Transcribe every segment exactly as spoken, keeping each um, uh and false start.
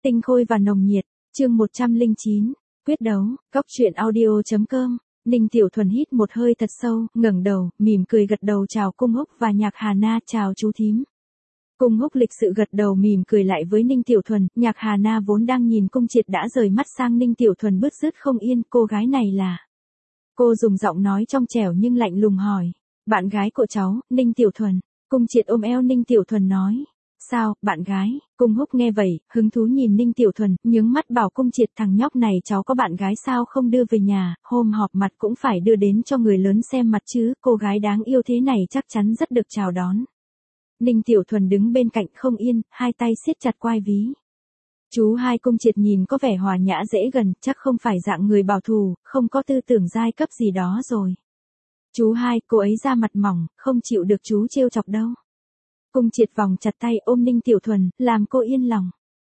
Tinh khôi và nồng nhiệt, chương một trăm lẻ chín, quyết đấu, góc truyện audio.com. Ninh Tiểu Thuần hít một hơi thật sâu, ngẩng đầu, mỉm cười gật đầu chào Cung Húc và Nhạc Hà Na, chào chú thím. Cung Húc lịch sự gật đầu mỉm cười lại với Ninh Tiểu Thuần, Nhạc Hà Na vốn đang nhìn Cung Triệt đã rời mắt sang Ninh Tiểu Thuần bứt rứt không yên, cô gái này là... Cô dùng giọng nói trong trẻo nhưng lạnh lùng hỏi, bạn gái của cháu, Ninh Tiểu Thuần. Cung Triệt ôm eo Ninh Tiểu Thuần nói, sao, bạn gái? Cung Húc nghe vậy, hứng thú nhìn Ninh Tiểu Thuần, nhướng mắt bảo Cung Triệt thằng nhóc này cháu có bạn gái sao không đưa về nhà, hôm họp mặt cũng phải đưa đến cho người lớn xem mặt chứ, cô gái đáng yêu thế này chắc chắn rất được chào đón. Ninh Tiểu Thuần đứng bên cạnh không yên, hai tay siết chặt quai ví. Chú hai Cung Triệt nhìn có vẻ hòa nhã dễ gần, chắc không phải dạng người bảo thủ, không có tư tưởng giai cấp gì đó rồi. Chú hai, cô ấy da mặt mỏng, không chịu được chú trêu chọc đâu. Cung Triệt vòng chặt tay ôm Ninh Tiểu Thuần, làm cô yên lòng.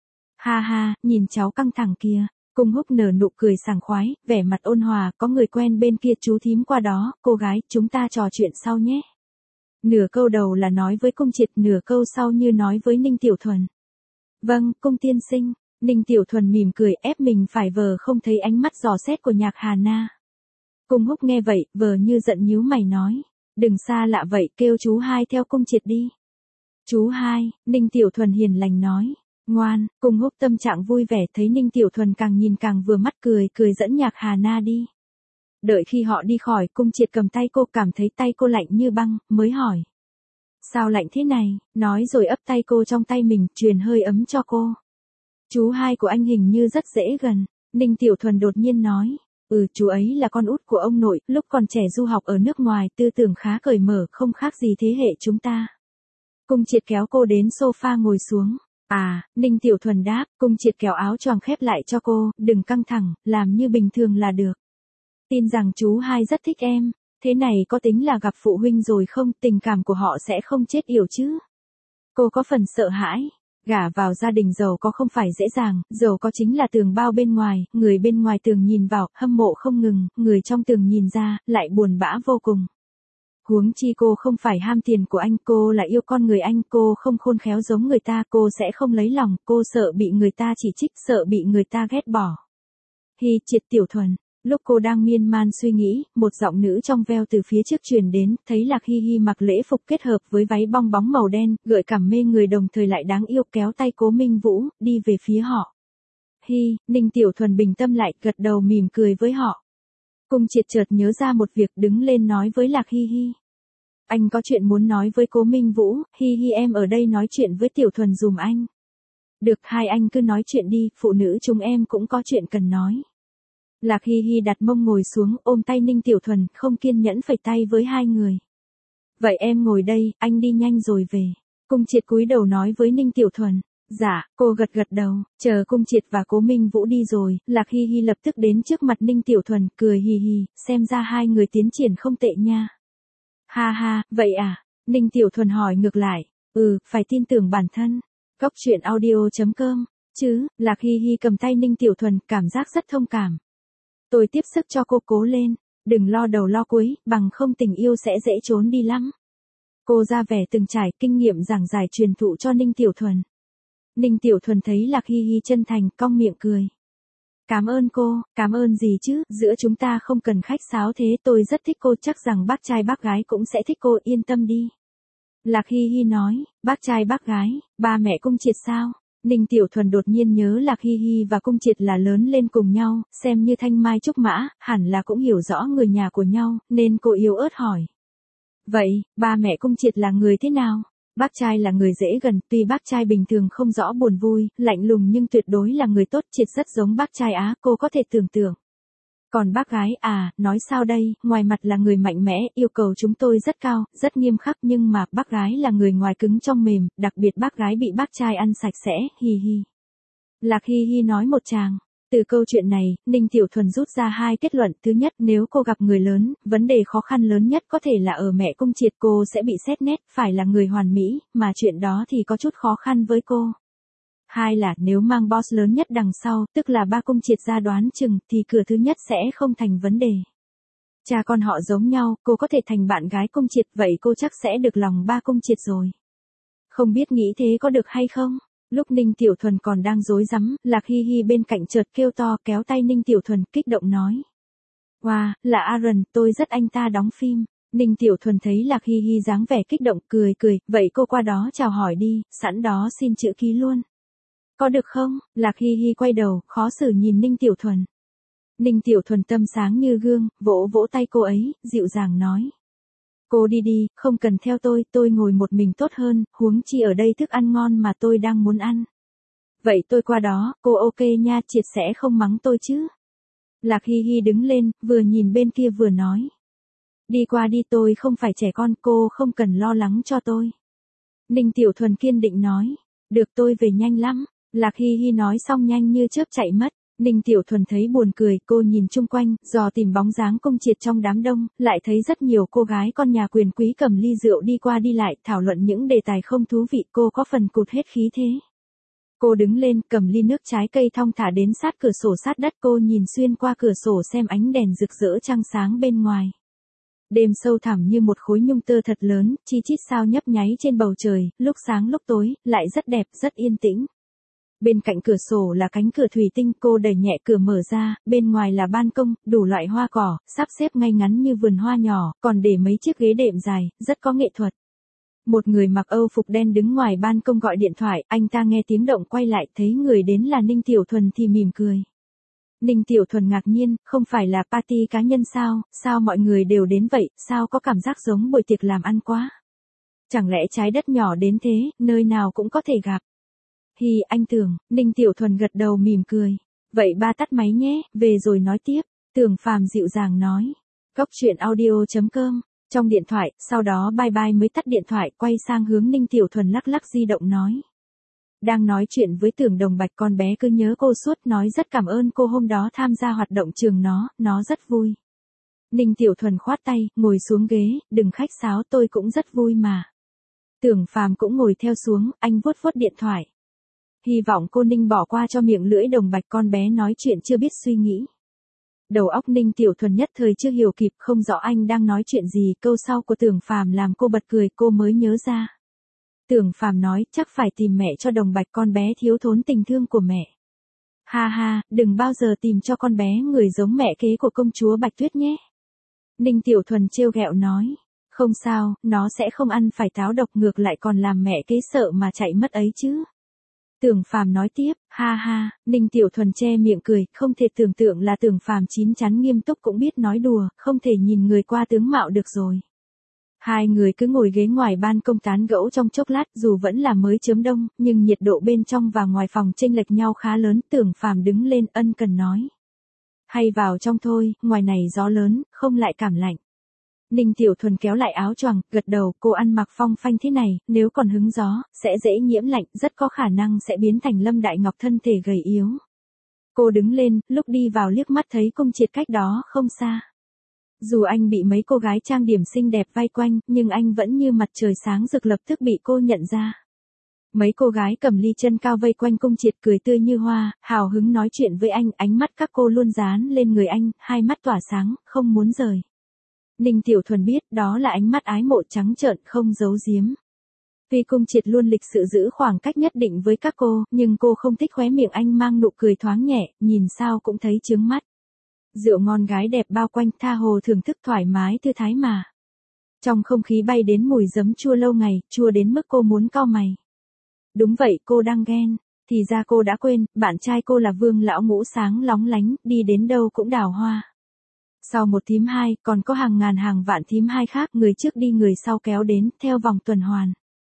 Ha ha, nhìn cháu căng thẳng kìa. Cung Húc nở nụ cười sảng khoái, vẻ mặt ôn hòa, có người quen bên kia chú thím qua đó, cô gái, chúng ta trò chuyện sau nhé. Nửa câu đầu là nói với Cung Triệt, nửa câu sau như nói với Ninh Tiểu Thuần. Vâng, Cung tiên sinh. Ninh Tiểu Thuần mỉm cười ép mình phải vờ không thấy ánh mắt dò xét của Nhạc Hà Na. Cung Húc nghe vậy, vờ như giận nhíu mày nói. Đừng xa lạ vậy, kêu chú hai theo Cung Triệt đi. Chú hai, Ninh Tiểu Thuần hiền lành nói. Ngoan, Cung Húc tâm trạng vui vẻ thấy Ninh Tiểu Thuần càng nhìn càng vừa mắt cười, cười dẫn Nhạc Hà Na đi. Đợi khi họ đi khỏi, Cung Triệt cầm tay cô cảm thấy tay cô lạnh như băng, mới hỏi. Sao lạnh thế này, nói rồi ấp tay cô trong tay mình, truyền hơi ấm cho cô. Chú hai của anh hình như rất dễ gần, Ninh Tiểu Thuần đột nhiên nói. Ừ, chú ấy là con út của ông nội, lúc còn trẻ du học ở nước ngoài, tư tưởng khá cởi mở, không khác gì thế hệ chúng ta. Cung Triệt kéo cô đến sofa ngồi xuống. À, Ninh Tiểu Thuần đáp, Cung Triệt kéo áo choàng khép lại cho cô, đừng căng thẳng, làm như bình thường là được. Tin rằng chú hai rất thích em, thế này có tính là gặp phụ huynh rồi không, tình cảm của họ sẽ không chết yểu chứ. Cô có phần sợ hãi, gả vào gia đình giàu có không phải dễ dàng, giàu có chính là tường bao bên ngoài, người bên ngoài tường nhìn vào, hâm mộ không ngừng, người trong tường nhìn ra, lại buồn bã vô cùng. Huống chi cô không phải ham tiền của anh, cô là yêu con người anh, cô không khôn khéo giống người ta, cô sẽ không lấy lòng, cô sợ bị người ta chỉ trích, sợ bị người ta ghét bỏ. Hi, Triệt Tiểu Thuần. Lúc cô đang miên man suy nghĩ, một giọng nữ trong veo từ phía trước truyền đến, thấy Lạc Hi Hi mặc lễ phục kết hợp với váy bong bóng màu đen, gợi cảm mê người đồng thời lại đáng yêu, kéo tay Cố Minh Vũ, đi về phía họ. Hi, Ninh Tiểu Thuần bình tâm lại, gật đầu mỉm cười với họ. Cung Triệt chợt nhớ ra một việc, đứng lên nói với Lạc Hi Hi. Anh có chuyện muốn nói với Cố Minh Vũ, Hi Hi em ở đây nói chuyện với Tiểu Thuần dùm anh. Được, hai anh cứ nói chuyện đi, phụ nữ chúng em cũng có chuyện cần nói. Lạc Hi Hi đặt mông ngồi xuống, ôm tay Ninh Tiểu Thuần, không kiên nhẫn phẩy tay với hai người. Vậy em ngồi đây, anh đi nhanh rồi về. Cung Triệt cúi đầu nói với Ninh Tiểu Thuần. Dạ, cô gật gật đầu, chờ Cung Triệt và Cố Minh Vũ đi rồi, Lạc Hi Hi lập tức đến trước mặt Ninh Tiểu Thuần, cười hì hì, xem ra hai người tiến triển không tệ nha. Ha ha, vậy à? Ninh Tiểu Thuần hỏi ngược lại. Ừ, phải tin tưởng bản thân. Góc truyện audio.com. Chứ, Lạc Hi Hi cầm tay Ninh Tiểu Thuần, cảm giác rất thông cảm. Tôi tiếp sức cho cô, cố lên, đừng lo đầu lo cuối, bằng không tình yêu sẽ dễ trốn đi lắm. Cô ra vẻ từng trải, kinh nghiệm giảng giải truyền thụ cho Ninh Tiểu Thuần. Ninh Tiểu Thuần thấy Lạc Hi Hi chân thành, cong miệng cười. Cảm ơn cô, cảm ơn gì chứ, giữa chúng ta không cần khách sáo thế, tôi rất thích cô, chắc rằng bác trai bác gái cũng sẽ thích cô, yên tâm đi. Lạc Hi Hi nói, bác trai bác gái, ba mẹ Cung Triệt sao? Ninh Tiểu Thuần đột nhiên nhớ Lạc Hi Hi và Cung Triệt là lớn lên cùng nhau, xem như thanh mai trúc mã, hẳn là cũng hiểu rõ người nhà của nhau, nên cô yếu ớt hỏi. Vậy, ba mẹ Cung Triệt là người thế nào? Bác trai là người dễ gần, tuy bác trai bình thường không rõ buồn vui, lạnh lùng nhưng tuyệt đối là người tốt, Triệt rất giống bác trai Á, cô có thể tưởng tượng. Còn bác gái, à, nói sao đây, ngoài mặt là người mạnh mẽ, yêu cầu chúng tôi rất cao, rất nghiêm khắc, nhưng mà bác gái là người ngoài cứng trong mềm, đặc biệt bác gái bị bác trai ăn sạch sẽ, hi hi. Lạc Hi Hi nói một tràng. Từ câu chuyện này, Ninh Tiểu Thuần rút ra hai kết luận, thứ nhất, nếu cô gặp người lớn, vấn đề khó khăn lớn nhất có thể là ở mẹ Cung Triệt, cô sẽ bị xét nét, phải là người hoàn mỹ, mà chuyện đó thì có chút khó khăn với cô. Hai là nếu mang boss lớn nhất đằng sau, tức là ba Cung Triệt ra đoán chừng, thì cửa thứ nhất sẽ không thành vấn đề. Cha con họ giống nhau, cô có thể thành bạn gái Cung Triệt, vậy cô chắc sẽ được lòng ba Cung Triệt rồi. Không biết nghĩ thế có được hay không? Lúc Ninh Tiểu Thuần còn đang rối rắm, Lạc Hi Hi bên cạnh chợt kêu to kéo tay Ninh Tiểu Thuần kích động nói. Wow, là Aaron, tôi rất anh ta đóng phim. Ninh Tiểu Thuần thấy Lạc Hi Hi dáng vẻ kích động cười cười, vậy cô qua đó chào hỏi đi, sẵn đó xin chữ ký luôn. Có được không? Lạc Hi Hi quay đầu, khó xử nhìn Ninh Tiểu Thuần. Ninh Tiểu Thuần tâm sáng như gương, vỗ vỗ tay cô ấy, dịu dàng nói. Cô đi đi, không cần theo tôi, tôi ngồi một mình tốt hơn, huống chi ở đây thức ăn ngon mà tôi đang muốn ăn. Vậy tôi qua đó, cô ok nha, Triệt sẽ không mắng tôi chứ. Lạc Hi Hi đứng lên, vừa nhìn bên kia vừa nói. Đi qua đi, tôi không phải trẻ con, cô không cần lo lắng cho tôi. Ninh Tiểu Thuần kiên định nói. Được, tôi về nhanh lắm. Lạc Hi Hi nói xong nhanh như chớp chạy mất. Ninh Tiểu Thuần thấy buồn cười, cô nhìn chung quanh, dò tìm bóng dáng Cung Triệt trong đám đông, lại thấy rất nhiều cô gái con nhà quyền quý cầm ly rượu đi qua đi lại, thảo luận những đề tài không thú vị, cô có phần cụt hết khí thế. Cô đứng lên, cầm ly nước trái cây thong thả đến sát cửa sổ sát đất, cô nhìn xuyên qua cửa sổ xem ánh đèn rực rỡ trăng sáng bên ngoài. Đêm sâu thẳm như một khối nhung tơ thật lớn, chi chít sao nhấp nháy trên bầu trời, lúc sáng lúc tối, lại rất đẹp, rất yên tĩnh. Bên cạnh cửa sổ là cánh cửa thủy tinh, cô đẩy nhẹ cửa mở ra, bên ngoài là ban công, đủ loại hoa cỏ, sắp xếp ngay ngắn như vườn hoa nhỏ, còn để mấy chiếc ghế đệm dài, rất có nghệ thuật. Một người mặc Âu phục đen đứng ngoài ban công gọi điện thoại, anh ta nghe tiếng động quay lại, thấy người đến là Ninh Tiểu Thuần thì mỉm cười. Ninh Tiểu Thuần ngạc nhiên, không phải là party cá nhân sao, sao mọi người đều đến vậy, sao có cảm giác giống buổi tiệc làm ăn quá. Chẳng lẽ trái đất nhỏ đến thế, nơi nào cũng có thể gặp. Hi, anh Tưởng, Ninh Tiểu Thuần gật đầu mỉm cười. Vậy ba tắt máy nhé, về rồi nói tiếp. Tưởng Phàm dịu dàng nói. Cốc truyện audio chấm com. Trong điện thoại, sau đó bye bye mới tắt điện thoại, quay sang hướng Ninh Tiểu Thuần lắc lắc di động nói. Đang nói chuyện với Tưởng Đồng Bạch, con bé cứ nhớ cô suốt, nói rất cảm ơn cô hôm đó tham gia hoạt động trường nó, nó rất vui. Ninh Tiểu Thuần khoát tay, ngồi xuống ghế, đừng khách sáo, tôi cũng rất vui mà. Tưởng Phàm cũng ngồi theo xuống, anh vuốt vuốt điện thoại. Hy vọng cô Ninh bỏ qua cho miệng lưỡi Đồng Bạch, con bé nói chuyện chưa biết suy nghĩ. Đầu óc Ninh Tiểu Thuần nhất thời chưa hiểu kịp, không rõ anh đang nói chuyện gì, câu sau của Tưởng Phàm làm cô bật cười, cô mới nhớ ra. Tưởng Phàm nói, chắc phải tìm mẹ cho Đồng Bạch, con bé thiếu thốn tình thương của mẹ. Ha ha, đừng bao giờ tìm cho con bé người giống mẹ kế của công chúa Bạch Tuyết nhé. Ninh Tiểu Thuần trêu ghẹo nói, không sao, nó sẽ không ăn phải táo độc, ngược lại còn làm mẹ kế sợ mà chạy mất ấy chứ. Tưởng Phàm nói tiếp, ha ha, Ninh Tiểu Thuần che miệng cười, không thể tưởng tượng là Tưởng Phàm chín chắn nghiêm túc cũng biết nói đùa, không thể nhìn người qua tướng mạo được rồi. Hai người cứ ngồi ghế ngoài ban công tán gẫu trong chốc lát, dù vẫn là mới chớm đông, nhưng nhiệt độ bên trong và ngoài phòng chênh lệch nhau khá lớn. Tưởng Phàm đứng lên ân cần nói. Hay vào trong thôi, ngoài này gió lớn, không lại cảm lạnh. Ninh Tiểu Thuần kéo lại áo choàng, gật đầu, cô ăn mặc phong phanh thế này, nếu còn hứng gió, sẽ dễ nhiễm lạnh, rất có khả năng sẽ biến thành Lâm Đại Ngọc thân thể gầy yếu. Cô đứng lên, lúc đi vào liếc mắt thấy Cung Triệt cách đó không xa. Dù anh bị mấy cô gái trang điểm xinh đẹp vây quanh, nhưng anh vẫn như mặt trời sáng rực, lập tức bị cô nhận ra. Mấy cô gái cầm ly chân cao vây quanh Cung Triệt, cười tươi như hoa, hào hứng nói chuyện với anh, ánh mắt các cô luôn dán lên người anh, hai mắt tỏa sáng, không muốn rời. Ninh Tiểu Thuần biết đó là ánh mắt ái mộ trắng trợn, không giấu giếm. Vì Cung Triệt luôn lịch sự giữ khoảng cách nhất định với các cô, nhưng cô không thích khóe miệng anh mang nụ cười thoáng nhẹ, nhìn sao cũng thấy chướng mắt. Rượu ngon gái đẹp bao quanh, tha hồ thưởng thức thoải mái thư thái mà. Trong không khí bay đến mùi giấm chua lâu ngày, chua đến mức cô muốn cau mày. Đúng vậy, cô đang ghen. Thì ra cô đã quên, bạn trai cô là Vương lão ngũ sáng lóng lánh, đi đến đâu cũng đào hoa. Sau một thím hai, còn có hàng ngàn hàng vạn thím hai khác, người trước đi người sau kéo đến, theo vòng tuần hoàn.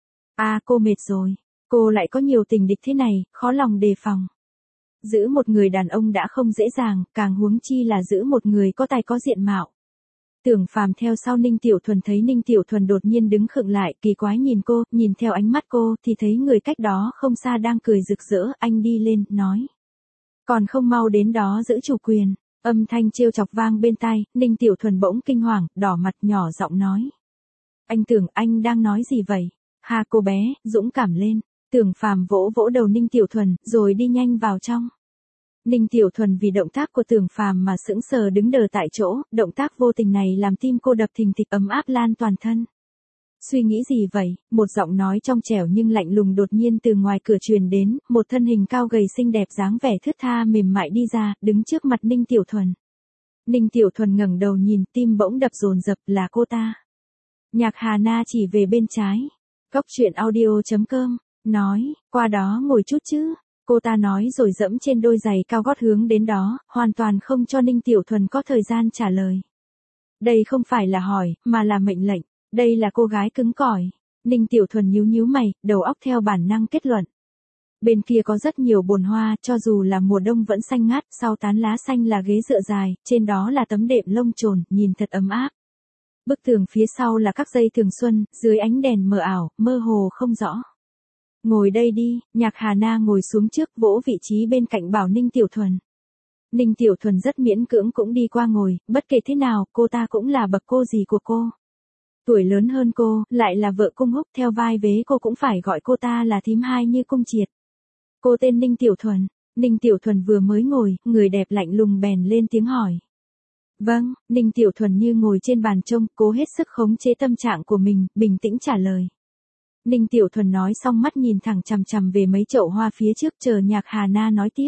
À, cô mệt rồi. Cô lại có nhiều tình địch thế này, khó lòng đề phòng. Giữ một người đàn ông đã không dễ dàng, càng huống chi là giữ một người có tài có diện mạo. Tưởng Phàm theo sau Ninh Tiểu Thuần, thấy Ninh Tiểu Thuần đột nhiên đứng khựng lại, kỳ quái nhìn cô, nhìn theo ánh mắt cô, thì thấy người cách đó không xa đang cười rực rỡ, anh đi lên, nói. Còn không mau đến đó giữ chủ quyền. Âm thanh trêu chọc vang bên tai, Ninh Tiểu Thuần bỗng kinh hoàng, đỏ mặt nhỏ giọng nói. Anh Tưởng, anh đang nói gì vậy? Ha, cô bé, dũng cảm lên. Tưởng Phàm vỗ vỗ đầu Ninh Tiểu Thuần, rồi đi nhanh vào trong. Ninh Tiểu Thuần vì động tác của Tưởng Phàm mà sững sờ đứng đờ tại chỗ, động tác vô tình này làm tim cô đập thình thịch, ấm áp lan toàn thân. Suy nghĩ gì vậy? Một giọng nói trong trẻo nhưng lạnh lùng đột nhiên từ ngoài cửa truyền đến, một thân hình cao gầy xinh đẹp dáng vẻ thướt tha mềm mại đi ra, đứng trước mặt Ninh Tiểu Thuần. Ninh Tiểu Thuần ngẩng đầu nhìn, tim bỗng đập dồn dập, là cô ta. Nhạc Hà Na chỉ về bên trái. Cốc truyện audio chấm com, nói, qua đó ngồi chút chứ. Cô ta nói rồi dẫm trên đôi giày cao gót hướng đến đó, hoàn toàn không cho Ninh Tiểu Thuần có thời gian trả lời. Đây không phải là hỏi, mà là mệnh lệnh. Đây là cô gái cứng cỏi. Ninh Tiểu Thuần nhíu nhíu mày, đầu óc theo bản năng kết luận. Bên kia có rất nhiều bồn hoa, cho dù là mùa đông vẫn xanh ngát, sau tán lá xanh là ghế dựa dài, trên đó là tấm đệm lông trồn, nhìn thật ấm áp. Bức tường phía sau là các dây thường xuân, dưới ánh đèn mờ ảo, mơ hồ không rõ. Ngồi đây đi, Nhạc Hà Na ngồi xuống trước, vỗ vị trí bên cạnh bảo Ninh Tiểu Thuần. Ninh Tiểu Thuần rất miễn cưỡng cũng đi qua ngồi, bất kể thế nào, cô ta cũng là bậc cô dì của cô. Tuổi lớn hơn cô, lại là vợ Cung Húc, theo vai vế cô cũng phải gọi cô ta là thím hai như Cung Triệt. Cô tên Ninh Tiểu Thuần. Ninh Tiểu Thuần vừa mới ngồi, người đẹp lạnh lùng bèn lên tiếng hỏi. Vâng, Ninh Tiểu Thuần như ngồi trên bàn trông, cố hết sức khống chế tâm trạng của mình, bình tĩnh trả lời. Ninh Tiểu Thuần nói xong mắt nhìn thẳng chằm chằm về mấy chậu hoa phía trước, chờ Nhạc Hà Na nói tiếp.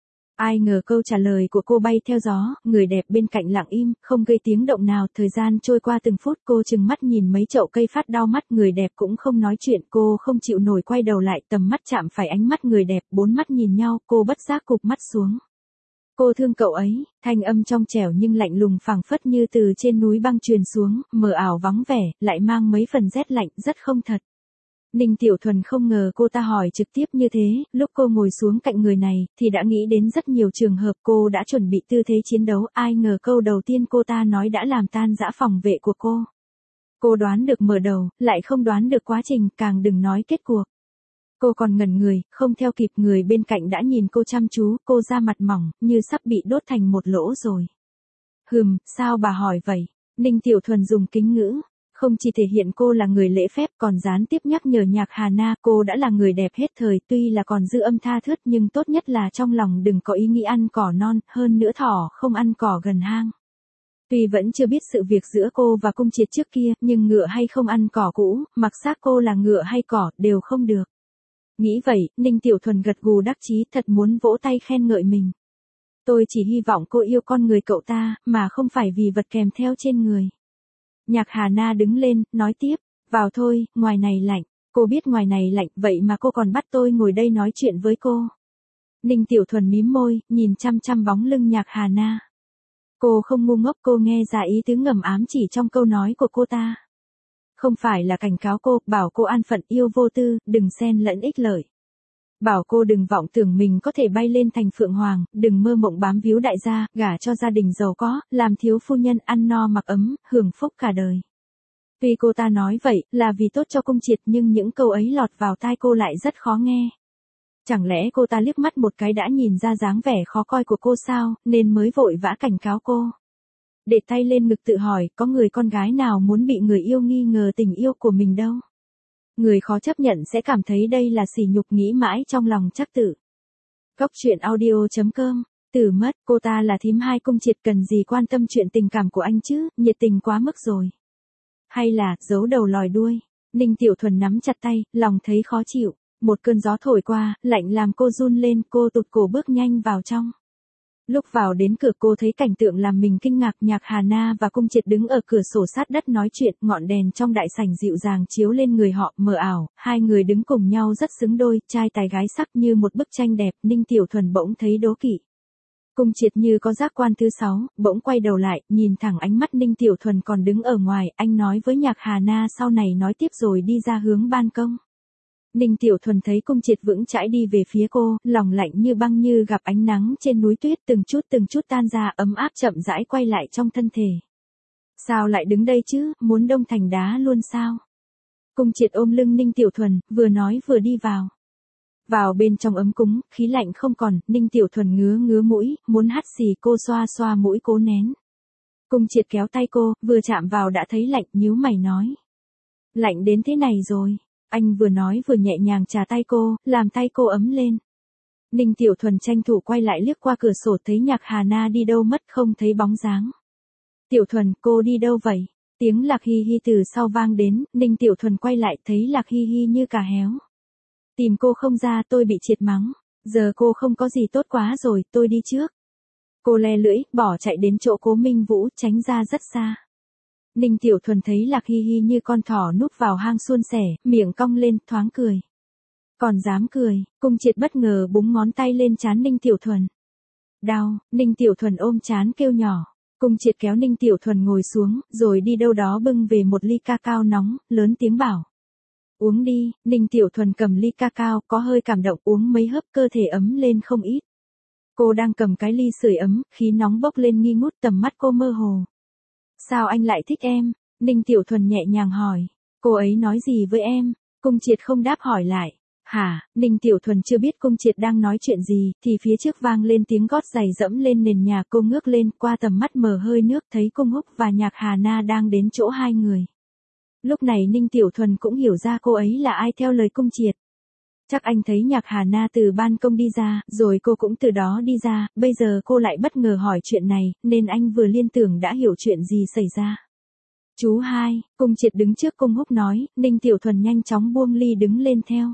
Ai ngờ câu trả lời của cô bay theo gió, người đẹp bên cạnh lặng im, không gây tiếng động nào, thời gian trôi qua từng phút, cô chừng mắt nhìn mấy chậu cây phát đau mắt, người đẹp cũng không nói chuyện, cô không chịu nổi quay đầu lại, tầm mắt chạm phải ánh mắt người đẹp, bốn mắt nhìn nhau, cô bất giác cụp mắt xuống. Cô thương cậu ấy, thanh âm trong trẻo nhưng lạnh lùng phảng phất như từ trên núi băng truyền xuống, mờ ảo vắng vẻ, lại mang mấy phần rét lạnh, rất không thật. Ninh Tiểu Thuần không ngờ cô ta hỏi trực tiếp như thế, lúc cô ngồi xuống cạnh người này, thì đã nghĩ đến rất nhiều trường hợp cô đã chuẩn bị tư thế chiến đấu, ai ngờ câu đầu tiên cô ta nói đã làm tan dã phòng vệ của cô. Cô đoán được mở đầu, lại không đoán được quá trình, càng đừng nói kết cuộc. Cô còn ngẩn người, không theo kịp, người bên cạnh đã nhìn cô chăm chú, cô da mặt mỏng, như sắp bị đốt thành một lỗ rồi. Hừm, sao bà hỏi vậy? Ninh Tiểu Thuần dùng kính ngữ. Không chỉ thể hiện cô là người lễ phép còn gián tiếp nhắc nhở Nhạc Hà Na cô đã là người đẹp hết thời, tuy là còn dư âm tha thướt nhưng tốt nhất là trong lòng đừng có ý nghĩ ăn cỏ non, hơn nữa thỏ không ăn cỏ gần hang. Tuy vẫn chưa biết sự việc giữa cô và Cung Triệt trước kia, nhưng ngựa hay không ăn cỏ cũ, mặc xác cô là ngựa hay cỏ, đều không được. Nghĩ vậy, Ninh Tiểu Thuần gật gù đắc chí, thật muốn vỗ tay khen ngợi mình. Tôi chỉ hy vọng cô yêu con người cậu ta, mà không phải vì vật kèm theo trên người. Nhạc Hà Na đứng lên, nói tiếp, vào thôi, ngoài này lạnh, cô biết ngoài này lạnh, vậy mà cô còn bắt tôi ngồi đây nói chuyện với cô. Ninh Tiểu Thuần mím môi, nhìn chăm chăm bóng lưng Nhạc Hà Na. Cô không ngu ngốc, cô nghe ra ý tứ ngầm ám chỉ trong câu nói của cô ta. Không phải là cảnh cáo cô, bảo cô an phận yêu vô tư, đừng xen lẫn ích lợi. Bảo cô đừng vọng tưởng mình có thể bay lên thành phượng hoàng, đừng mơ mộng bám víu đại gia, gả cho gia đình giàu có, làm thiếu phu nhân ăn no mặc ấm, hưởng phúc cả đời. Tuy cô ta nói vậy, là vì tốt cho Cung Triệt nhưng những câu ấy lọt vào tai cô lại rất khó nghe. Chẳng lẽ cô ta liếc mắt một cái đã nhìn ra dáng vẻ khó coi của cô sao, nên mới vội vã cảnh cáo cô. Để tay lên ngực tự hỏi, có người con gái nào muốn bị người yêu nghi ngờ tình yêu của mình đâu. Người khó chấp nhận sẽ cảm thấy đây là sỉ nhục, nghĩ mãi trong lòng chắc tự. Cốc truyện audio chấm com, Tử mất, cô ta là thím hai Cung Triệt cần gì quan tâm chuyện tình cảm của anh chứ, nhiệt tình quá mức rồi. Hay là, giấu đầu lòi đuôi. Ninh Tiểu Thuần nắm chặt tay, lòng thấy khó chịu, một cơn gió thổi qua, lạnh làm cô run lên, cô tụt cổ bước nhanh vào trong. Lúc vào đến cửa cô thấy cảnh tượng làm mình kinh ngạc, Nhạc Hà Na và Cung Triệt đứng ở cửa sổ sát đất nói chuyện, ngọn đèn trong đại sảnh dịu dàng chiếu lên người họ, mờ ảo, hai người đứng cùng nhau rất xứng đôi, trai tài gái sắc như một bức tranh đẹp, Ninh Tiểu Thuần bỗng thấy đố kỵ. Cung Triệt như có giác quan thứ sáu, bỗng quay đầu lại, nhìn thẳng ánh mắt Ninh Tiểu Thuần còn đứng ở ngoài, anh nói với Nhạc Hà Na sau này nói tiếp rồi đi ra hướng ban công. Ninh Tiểu Thuần thấy Cung Triệt vững chãi đi về phía cô, lòng lạnh như băng như gặp ánh nắng trên núi tuyết, từng chút từng chút tan ra, ấm áp chậm rãi quay lại trong thân thể. Sao lại đứng đây chứ, muốn đông thành đá luôn sao? Cung Triệt ôm lưng Ninh Tiểu Thuần, vừa nói vừa đi vào. Vào bên trong ấm cúng, khí lạnh không còn, Ninh Tiểu Thuần ngứa ngứa mũi, muốn hắt xì, cô xoa xoa mũi cố nén. Cung Triệt kéo tay cô, vừa chạm vào đã thấy lạnh, nhíu mày nói. Lạnh đến thế này rồi. Anh vừa nói vừa nhẹ nhàng chà tay cô, làm tay cô ấm lên. Ninh Tiểu Thuần tranh thủ quay lại liếc qua cửa sổ thấy Nhạc Hà Na đi đâu mất, không thấy bóng dáng. Tiểu Thuần, cô đi đâu vậy? Tiếng Lạc Hi Hi từ sau vang đến, Ninh Tiểu Thuần quay lại thấy Lạc Hi Hi như cà héo. Tìm cô không ra tôi bị triệt mắng, giờ cô không có gì tốt quá rồi, tôi đi trước. Cô le lưỡi, bỏ chạy đến chỗ Cố Minh Vũ, tránh ra rất xa. Ninh Tiểu Thuần thấy Lạc Hi Hi như con thỏ núp vào hang suôn sẻ, miệng cong lên, thoáng cười. Còn dám cười, Cung Triệt bất ngờ búng ngón tay lên trán Ninh Tiểu Thuần. Đau, Ninh Tiểu Thuần ôm trán kêu nhỏ. Cung Triệt kéo Ninh Tiểu Thuần ngồi xuống, rồi đi đâu đó bưng về một ly ca cao nóng, lớn tiếng bảo. Uống đi, Ninh Tiểu Thuần cầm ly ca cao, có hơi cảm động, uống mấy hớp cơ thể ấm lên không ít. Cô đang cầm cái ly sưởi ấm, khí nóng bốc lên nghi ngút, tầm mắt cô mơ hồ. Sao anh lại thích em? Ninh Tiểu Thuần nhẹ nhàng hỏi. Cô ấy nói gì với em? Cung Triệt không đáp hỏi lại. Hả? Ninh Tiểu Thuần chưa biết Cung Triệt đang nói chuyện gì, thì phía trước vang lên tiếng gót giày dẫm lên nền nhà. Cô ngước lên, qua tầm mắt mờ hơi nước thấy Cung Húc và Nhạc Hà Na đang đến chỗ hai người. Lúc này Ninh Tiểu Thuần cũng hiểu ra cô ấy là ai theo lời Cung Triệt. Chắc anh thấy Nhạc Hà Na từ ban công đi ra, rồi cô cũng từ đó đi ra, bây giờ cô lại bất ngờ hỏi chuyện này, nên anh vừa liên tưởng đã hiểu chuyện gì xảy ra. Chú hai, Cung Triệt đứng trước Cung Húc nói, Ninh Tiểu Thuần nhanh chóng buông ly đứng lên theo.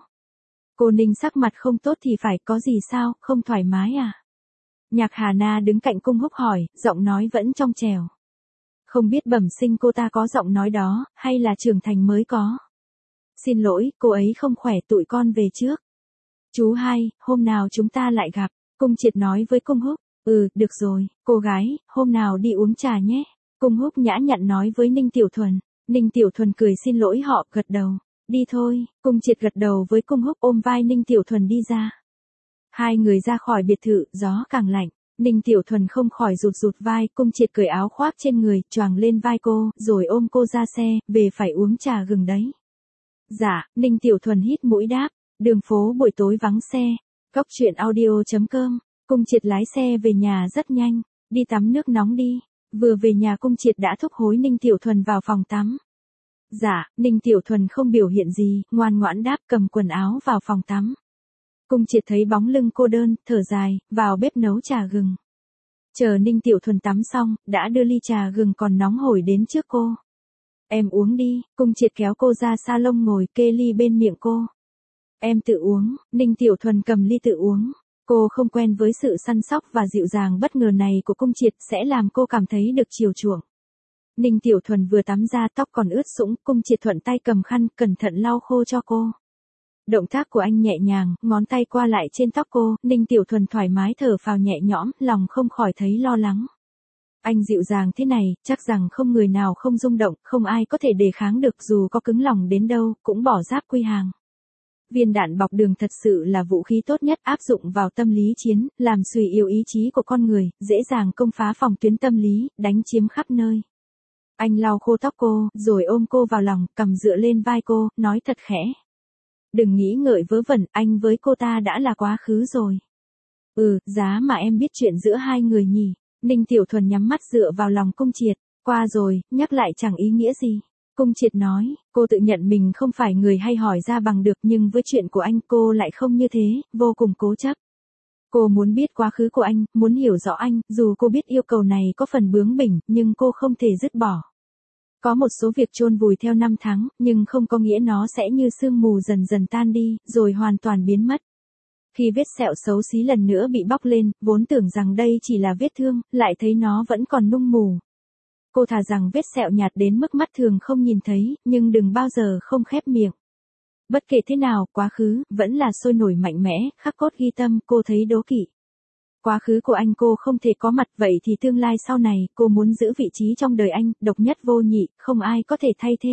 Cô Ninh sắc mặt không tốt thì phải, có gì sao, không thoải mái à? Nhạc Hà Na đứng cạnh Cung Húc hỏi, giọng nói vẫn trong trẻo. Không biết bẩm sinh cô ta có giọng nói đó, hay là trưởng thành mới có. Xin lỗi, cô ấy không khỏe, tụi con về trước. Chú hai, hôm nào chúng ta lại gặp, Cung Triệt nói với Cung Húc. Ừ, được rồi, cô gái, hôm nào đi uống trà nhé. Cung Húc nhã nhặn nói với Ninh Tiểu Thuần. Ninh Tiểu Thuần cười xin lỗi họ, gật đầu. Đi thôi, Cung Triệt gật đầu với Cung Húc ôm vai Ninh Tiểu Thuần đi ra. Hai người ra khỏi biệt thự, gió càng lạnh. Ninh Tiểu Thuần không khỏi rụt rụt vai, Cung Triệt cởi áo khoác trên người, choàng lên vai cô, rồi ôm cô ra xe, về phải uống trà gừng đấy. Dạ, Ninh Tiểu Thuần hít mũi đáp, đường phố buổi tối vắng xe. Góc truyện audio chấm com, Cung Triệt lái xe về nhà rất nhanh, đi tắm nước nóng đi. Vừa về nhà Cung Triệt đã thúc hối Ninh Tiểu Thuần vào phòng tắm. Dạ, Ninh Tiểu Thuần không biểu hiện gì, ngoan ngoãn đáp cầm quần áo vào phòng tắm. Cung Triệt thấy bóng lưng cô đơn, thở dài, vào bếp nấu trà gừng. Chờ Ninh Tiểu Thuần tắm xong, đã đưa ly trà gừng còn nóng hổi đến trước cô. Em uống đi, Cung Triệt kéo cô ra salon ngồi kê ly bên miệng cô. Em tự uống, Ninh Tiểu Thuần cầm ly tự uống. Cô không quen với sự săn sóc và dịu dàng bất ngờ này của Cung Triệt sẽ làm cô cảm thấy được chiều chuộng. Ninh Tiểu Thuần vừa tắm ra tóc còn ướt sũng, Cung Triệt thuận tay cầm khăn cẩn thận lau khô cho cô. Động tác của anh nhẹ nhàng, ngón tay qua lại trên tóc cô, Ninh Tiểu Thuần thoải mái thở phào nhẹ nhõm, lòng không khỏi thấy lo lắng. Anh dịu dàng thế này, chắc rằng không người nào không rung động, không ai có thể đề kháng được dù có cứng lòng đến đâu, cũng bỏ giáp quy hàng. Viên đạn bọc đường thật sự là vũ khí tốt nhất áp dụng vào tâm lý chiến, làm suy yếu ý chí của con người, dễ dàng công phá phòng tuyến tâm lý, đánh chiếm khắp nơi. Anh lau khô tóc cô, rồi ôm cô vào lòng, cầm dựa lên vai cô, nói thật khẽ. Đừng nghĩ ngợi vớ vẩn, anh với cô ta đã là quá khứ rồi. Ừ, giá mà em biết chuyện giữa hai người nhỉ. Ninh Tiểu Thuần nhắm mắt dựa vào lòng Cung Triệt. Qua rồi, nhắc lại chẳng ý nghĩa gì. Cung Triệt nói, cô tự nhận mình không phải người hay hỏi ra bằng được nhưng với chuyện của anh cô lại không như thế, vô cùng cố chấp. Cô muốn biết quá khứ của anh, muốn hiểu rõ anh, dù cô biết yêu cầu này có phần bướng bỉnh, nhưng cô không thể dứt bỏ. Có một số việc chôn vùi theo năm tháng, nhưng không có nghĩa nó sẽ như sương mù dần dần tan đi, rồi hoàn toàn biến mất. Khi vết sẹo xấu xí lần nữa bị bóc lên, vốn tưởng rằng đây chỉ là vết thương, lại thấy nó vẫn còn nung mù. Cô thà rằng vết sẹo nhạt đến mức mắt thường không nhìn thấy, nhưng đừng bao giờ không khép miệng. Bất kể thế nào, quá khứ, vẫn là sôi nổi mạnh mẽ, khắc cốt ghi tâm, cô thấy đố kỵ. Quá khứ của anh cô không thể có mặt, vậy thì tương lai sau này, cô muốn giữ vị trí trong đời anh, độc nhất vô nhị, không ai có thể thay thế.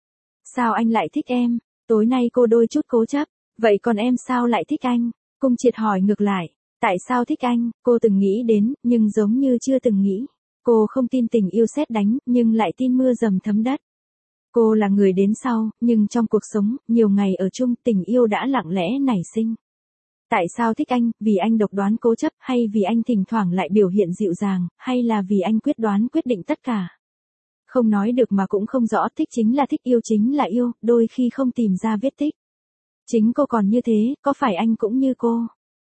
Sao anh lại thích em? Tối nay cô đôi chút cố chấp, vậy còn em sao lại thích anh? Cung Triệt hỏi ngược lại, tại sao thích anh? Cô từng nghĩ đến, nhưng giống như chưa từng nghĩ. Cô không tin tình yêu sét đánh, nhưng lại tin mưa dầm thấm đất. Cô là người đến sau, nhưng trong cuộc sống, nhiều ngày ở chung, tình yêu đã lặng lẽ nảy sinh. Tại sao thích anh, vì anh độc đoán cố chấp, hay vì anh thỉnh thoảng lại biểu hiện dịu dàng, hay là vì anh quyết đoán quyết định tất cả? Không nói được mà cũng không rõ, thích chính là thích, yêu chính là yêu, đôi khi không tìm ra vết tích. Chính cô còn như thế, có phải anh cũng như cô?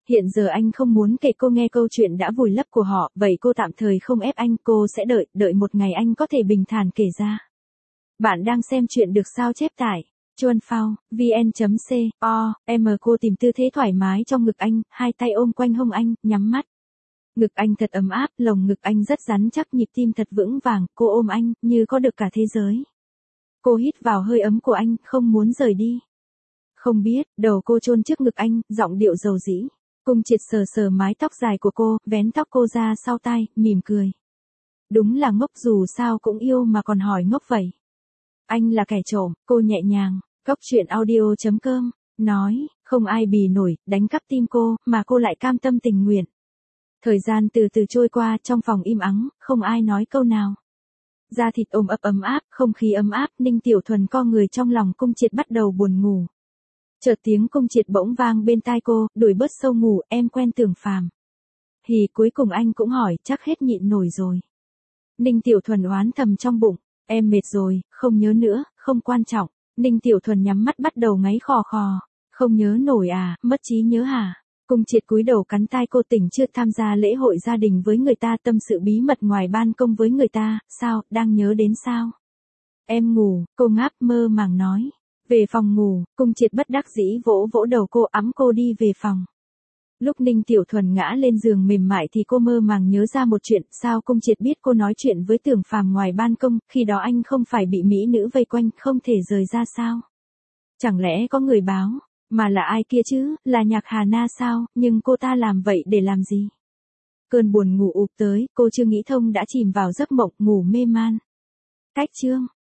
Hiện giờ anh không muốn kể cô nghe câu chuyện đã vùi lấp của họ, vậy cô tạm thời không ép anh, cô sẽ đợi, đợi một ngày anh có thể bình thản kể ra. Bạn đang xem chuyện được sao chép tại chuan phao vn.co, em cô tìm tư thế thoải mái trong ngực anh, hai tay ôm quanh hông anh, nhắm mắt. Ngực anh thật ấm áp, lồng ngực anh rất rắn chắc, nhịp tim thật vững vàng, cô ôm anh, như có được cả thế giới. Cô hít vào hơi ấm của anh, không muốn rời đi. Không biết, đầu cô chôn trước ngực anh, giọng điệu dầu dĩ. Cung Triệt sờ sờ mái tóc dài của cô, vén tóc cô ra sau tai, mỉm cười. Đúng là ngốc, dù sao cũng yêu mà còn hỏi ngốc vậy. Anh là kẻ trộm, cô nhẹ nhàng, cốc truyện audio.com, nói, không ai bì nổi, đánh cắp tim cô, mà cô lại cam tâm tình nguyện. Thời gian từ từ trôi qua, trong phòng im ắng, không ai nói câu nào. Da thịt ôm ấp ấm áp, không khí ấm áp, Ninh Tiểu Thuần co người trong lòng Cung Triệt bắt đầu buồn ngủ. Chợt tiếng Cung Triệt bỗng vang bên tai cô, đuổi bớt sâu ngủ, em quen Tưởng Phàm. Hì, cuối cùng anh cũng hỏi, chắc hết nhịn nổi rồi. Ninh Tiểu Thuần oán thầm trong bụng, em mệt rồi, không nhớ nữa, không quan trọng. Ninh Tiểu Thuần nhắm mắt bắt đầu ngáy khò khò, không nhớ nổi à, mất trí nhớ hả? Cung Triệt cúi đầu cắn tai cô, tỉnh chưa, tham gia lễ hội gia đình với người ta, tâm sự bí mật ngoài ban công với người ta, sao, đang nhớ đến sao? Em ngủ, cô ngáp mơ màng nói. Về phòng ngủ, Cung Triệt bất đắc dĩ vỗ vỗ đầu cô, ẵm cô đi về phòng. Lúc Ninh Tiểu Thuần ngã lên giường mềm mại thì cô mơ màng nhớ ra một chuyện, sao Cung Triệt biết cô nói chuyện với Tưởng Phàm ngoài ban công, khi đó anh không phải bị mỹ nữ vây quanh, không thể rời ra sao? Chẳng lẽ có người báo, mà là ai kia chứ, là Nhạc Hà Na sao, nhưng cô ta làm vậy để làm gì? Cơn buồn ngủ ụp tới, cô chưa nghĩ thông đã chìm vào giấc mộng, ngủ mê man. Cách chương